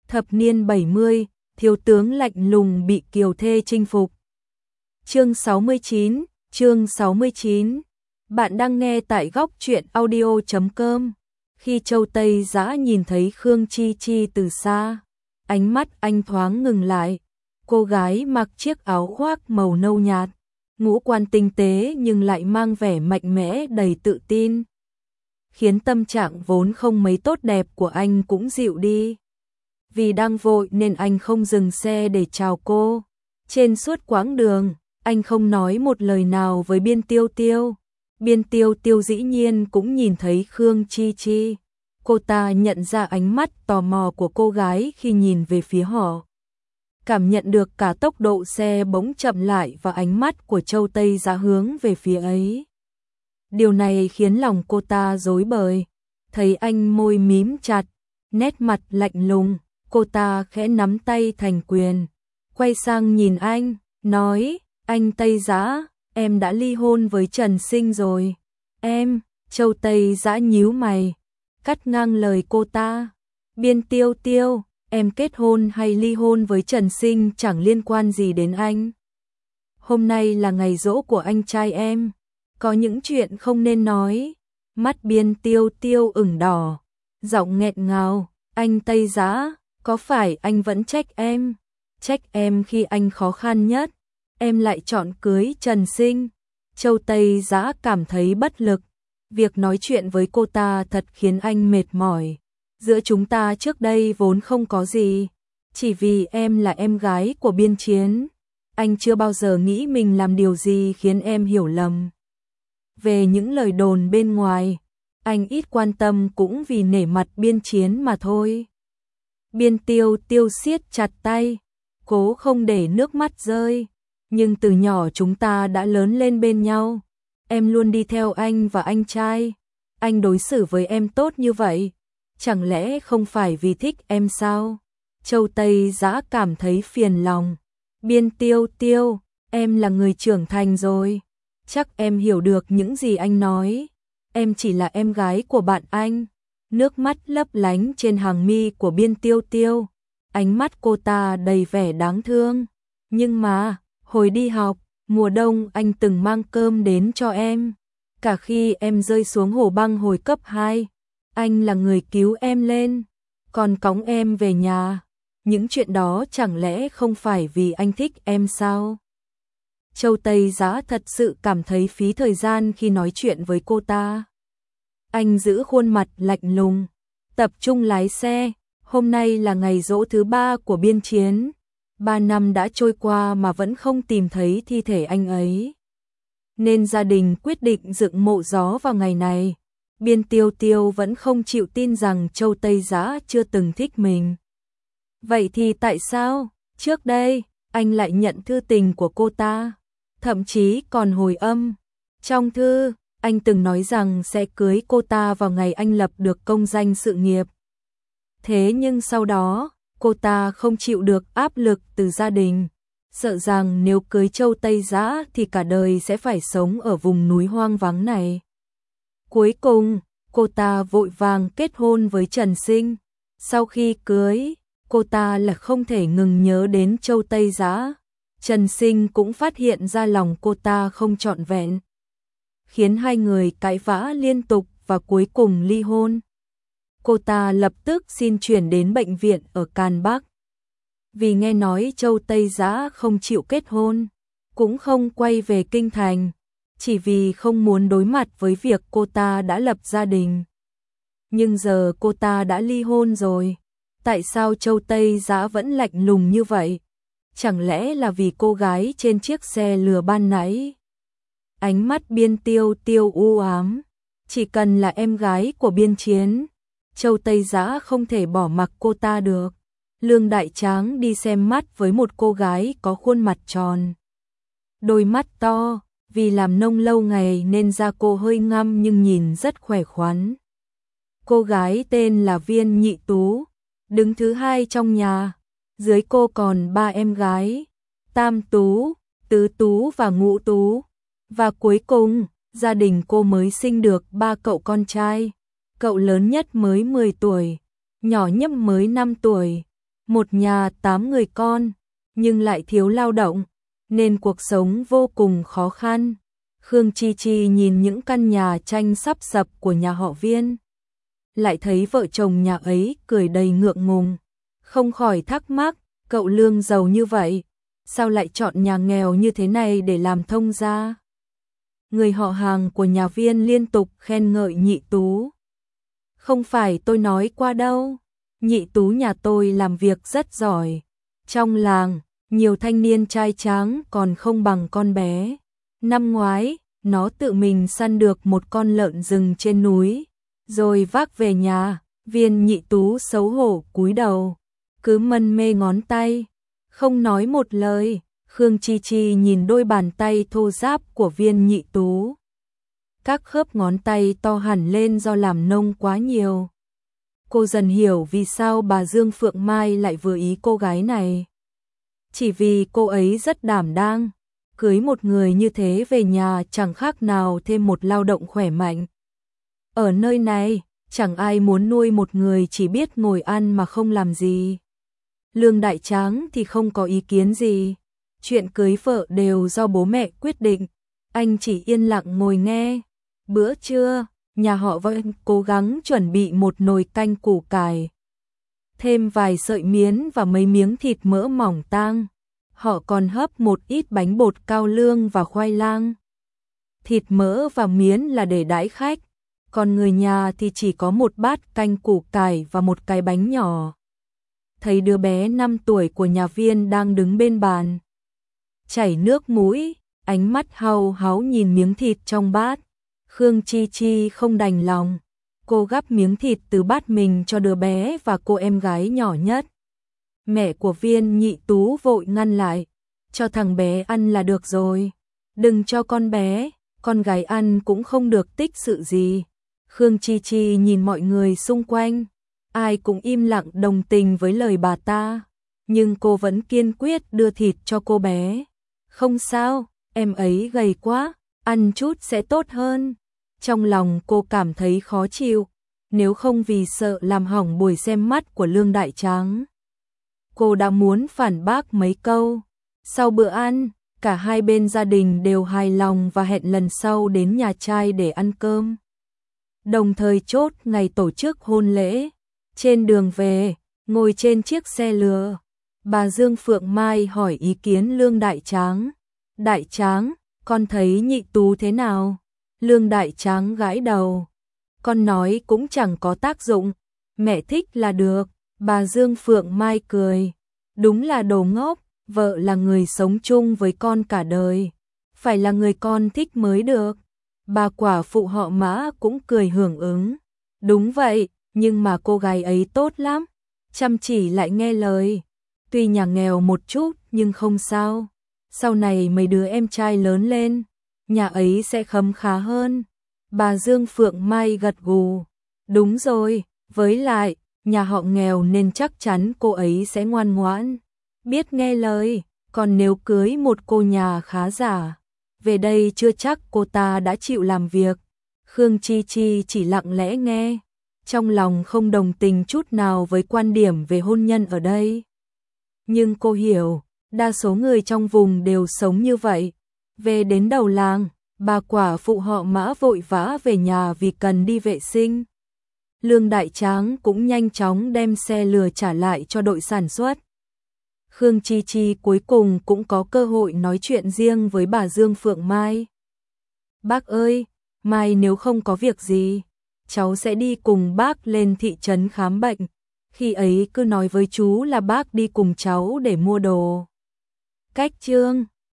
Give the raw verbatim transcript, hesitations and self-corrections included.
Thập niên bảy mươi, thiếu tướng lạnh lùng bị kiều thê chinh phục. Chương sáu mươi chín, chương sáu mươi chín. Bạn đang nghe tại góc truyện audio chấm com. Khi Châu Tây Dã nhìn thấy Khương Chi Chi từ xa, ánh mắt anh thoáng ngừng lại. Cô gái mặc chiếc áo khoác màu nâu nhạt, ngũ quan tinh tế nhưng lại mang vẻ mạnh mẽ đầy tự tin, khiến tâm trạng vốn không mấy tốt đẹp của anh cũng dịu đi. Vì đang vội nên anh không dừng xe để chào cô. Trên suốt quãng đường, anh không nói một lời nào với Biên Tiêu Tiêu. Biên Tiêu Tiêu dĩ nhiên cũng nhìn thấy Khương Chi Chi. Cô ta nhận ra ánh mắt tò mò của cô gái khi nhìn về phía họ. Cảm nhận được cả tốc độ xe bỗng chậm lại và ánh mắt của Châu Tây Dã hướng về phía ấy. Điều này khiến lòng cô ta rối bời. Thấy anh môi mím chặt, nét mặt lạnh lùng, cô ta khẽ nắm tay thành quyền, quay sang nhìn anh, nói, anh Tây Dã, em đã ly hôn với Trần Sinh rồi. Em, Châu Tây Dã nhíu mày, cắt ngang lời cô ta. Biên Tiêu Tiêu, em kết hôn hay ly hôn với Trần Sinh chẳng liên quan gì đến anh. Hôm nay là ngày giỗ của anh trai em, có những chuyện không nên nói. Mắt Biên Tiêu Tiêu ửng đỏ, giọng nghẹn ngào, anh Tây Dã, có phải anh vẫn trách em? Trách em khi anh khó khăn nhất, em lại chọn cưới Trần Sinh. Châu Tây Dã cảm thấy bất lực. Việc nói chuyện với cô ta thật khiến anh mệt mỏi. Giữa chúng ta trước đây vốn không có gì, chỉ vì em là em gái của Biên Chiến. Anh chưa bao giờ nghĩ mình làm điều gì khiến em hiểu lầm. Về những lời đồn bên ngoài, anh ít quan tâm cũng vì nể mặt Biên Chiến mà thôi. Biên Tiêu Tiêu siết chặt tay, cố không để nước mắt rơi. Nhưng từ nhỏ chúng ta đã lớn lên bên nhau. Em luôn đi theo anh và anh trai. Anh đối xử với em tốt như vậy, chẳng lẽ không phải vì thích em sao? Châu Tây Dã cảm thấy phiền lòng. Biên Tiêu Tiêu, em là người trưởng thành rồi, chắc em hiểu được những gì anh nói. Em chỉ là em gái của bạn anh. Nước mắt lấp lánh trên hàng mi của Biên Tiêu Tiêu. Ánh mắt cô ta đầy vẻ đáng thương. Nhưng mà, hồi đi học, mùa đông anh từng mang cơm đến cho em. Cả khi em rơi xuống hồ băng hồi cấp hai, anh là người cứu em lên, còn cõng em về nhà. Những chuyện đó chẳng lẽ không phải vì anh thích em sao? Châu Tây Dã thật sự cảm thấy phí thời gian khi nói chuyện với cô ta. Anh giữ khuôn mặt lạnh lùng, tập trung lái xe. Hôm nay là ngày giỗ thứ ba của Biên Chiến. Ba năm đã trôi qua mà vẫn không tìm thấy thi thể anh ấy, nên gia đình quyết định dựng mộ gió vào ngày này. Biên Tiêu Tiêu vẫn không chịu tin rằng Châu Tây Dã chưa từng thích mình. Vậy thì tại sao, trước đây, anh lại nhận thư tình của cô ta, thậm chí còn hồi âm. Trong thư, anh từng nói rằng sẽ cưới cô ta vào ngày anh lập được công danh sự nghiệp. Thế nhưng sau đó, cô ta không chịu được áp lực từ gia đình, sợ rằng nếu cưới Châu Tây Dã thì cả đời sẽ phải sống ở vùng núi hoang vắng này. Cuối cùng, cô ta vội vàng kết hôn với Trần Sinh. Sau khi cưới, cô ta là không thể ngừng nhớ đến Châu Tây Dã. Trần Sinh cũng phát hiện ra lòng cô ta không trọn vẹn, khiến hai người cãi vã liên tục và cuối cùng ly hôn. Cô ta lập tức xin chuyển đến bệnh viện ở Càn Bắc. Vì nghe nói Châu Tây Dã không chịu kết hôn, cũng không quay về kinh thành, chỉ vì không muốn đối mặt với việc cô ta đã lập gia đình. Nhưng giờ cô ta đã ly hôn rồi, tại sao Châu Tây Dã vẫn lạnh lùng như vậy? Chẳng lẽ là vì cô gái trên chiếc xe lừa ban nãy? Ánh mắt Biên Tiêu Tiêu u ám, chỉ cần là em gái của Biên Chiến, Châu Tây Dã không thể bỏ mặc cô ta được. Lương Đại Tráng đi xem mắt với một cô gái có khuôn mặt tròn, đôi mắt to, vì làm nông lâu ngày nên da cô hơi ngăm nhưng nhìn rất khỏe khoắn. Cô gái tên là Viên Nhị Tú, đứng thứ hai trong nhà, dưới cô còn ba em gái, Tam Tú, Tứ Tú và Ngũ Tú. Và cuối cùng, gia đình cô mới sinh được ba cậu con trai. Cậu lớn nhất mới mười tuổi, nhỏ nhất mới năm tuổi. một nhà tám người con, nhưng lại thiếu lao động, nên cuộc sống vô cùng khó khăn. Khương Chi Chi nhìn những căn nhà tranh sắp sập của nhà họ Viên, lại thấy vợ chồng nhà ấy cười đầy ngượng ngùng, không khỏi thắc mắc, cậu Lương giàu như vậy, sao lại chọn nhà nghèo như thế này để làm thông gia? Người họ hàng của nhà Viên liên tục khen ngợi Nhị Tú. Không phải tôi nói qua đâu, Nhị Tú nhà tôi làm việc rất giỏi. Trong làng, nhiều thanh niên trai tráng còn không bằng con bé. Năm ngoái, nó tự mình săn được một con lợn rừng trên núi, rồi vác về nhà. Viên Nhị Tú xấu hổ cúi đầu, cứ mân mê ngón tay, không nói một lời. Khương Chi Chi nhìn đôi bàn tay thô ráp của Viên Nhị Tú. Các khớp ngón tay to hẳn lên do làm nông quá nhiều. Cô dần hiểu vì sao bà Dương Phượng Mai lại vừa ý cô gái này. Chỉ vì cô ấy rất đảm đang, cưới một người như thế về nhà chẳng khác nào thêm một lao động khỏe mạnh. Ở nơi này, chẳng ai muốn nuôi một người chỉ biết ngồi ăn mà không làm gì. Lương Đại Tráng thì không có ý kiến gì. Chuyện cưới vợ đều do bố mẹ quyết định, anh chỉ yên lặng ngồi nghe. Bữa trưa, nhà họ Vân cố gắng chuẩn bị một nồi canh củ cải, thêm vài sợi miến và mấy miếng thịt mỡ mỏng tang. Họ còn hấp một ít bánh bột cao lương và khoai lang. Thịt mỡ và miến là để đãi khách, còn người nhà thì chỉ có một bát canh củ cải và một cái bánh nhỏ. Thấy đứa bé năm tuổi của nhà Viên đang đứng bên bàn, chảy nước mũi, ánh mắt hau háu nhìn miếng thịt trong bát. Khương Chi Chi không đành lòng, cô gắp miếng thịt từ bát mình cho đứa bé và cô em gái nhỏ nhất. Mẹ của Viên Nhị Tú vội ngăn lại, cho thằng bé ăn là được rồi, đừng cho con bé, con gái ăn cũng không được tích sự gì. Khương Chi Chi nhìn mọi người xung quanh, ai cũng im lặng đồng tình với lời bà ta, nhưng cô vẫn kiên quyết đưa thịt cho cô bé. Không sao, em ấy gầy quá, ăn chút sẽ tốt hơn. Trong lòng cô cảm thấy khó chịu, nếu không vì sợ làm hỏng buổi xem mắt của Lương Đại Tráng. Cô đã muốn phản bác mấy câu. Sau bữa ăn, cả hai bên gia đình đều hài lòng và hẹn lần sau đến nhà trai để ăn cơm. Đồng thời chốt ngày tổ chức hôn lễ. Trên đường về, ngồi trên chiếc xe lừa, bà Dương Phượng Mai hỏi ý kiến Lương Đại Tráng. Đại Tráng, con thấy Nhị Tú thế nào? Lương Đại Tráng gãi đầu. Con nói cũng chẳng có tác dụng, mẹ thích là được. Bà Dương Phượng Mai cười. Đúng là đồ ngốc, vợ là người sống chung với con cả đời, phải là người con thích mới được. Bà quả phụ họ Mã cũng cười hưởng ứng. Đúng vậy, nhưng mà cô gái ấy tốt lắm, chăm chỉ lại nghe lời. Tuy nhà nghèo một chút nhưng không sao. Sau này mấy đứa em trai lớn lên, nhà ấy sẽ khấm khá hơn. Bà Dương Phượng Mai gật gù. Đúng rồi, với lại, nhà họ nghèo nên chắc chắn cô ấy sẽ ngoan ngoãn, biết nghe lời. Còn nếu cưới một cô nhà khá giả, về đây chưa chắc cô ta đã chịu làm việc. Khương Chi Chi chỉ lặng lẽ nghe, trong lòng không đồng tình chút nào với quan điểm về hôn nhân ở đây. Nhưng cô hiểu, đa số người trong vùng đều sống như vậy. Về đến đầu làng, bà quả phụ họ Mã vội vã về nhà vì cần đi vệ sinh. Lương Đại Tráng cũng nhanh chóng đem xe lừa trả lại cho đội sản xuất. Khương Chi Chi cuối cùng cũng có cơ hội nói chuyện riêng với bà Dương Phượng Mai. Bác ơi, mai nếu không có việc gì, cháu sẽ đi cùng bác lên thị trấn khám bệnh. Khi ấy cứ nói với chú là bác đi cùng cháu để mua đồ. Cách chương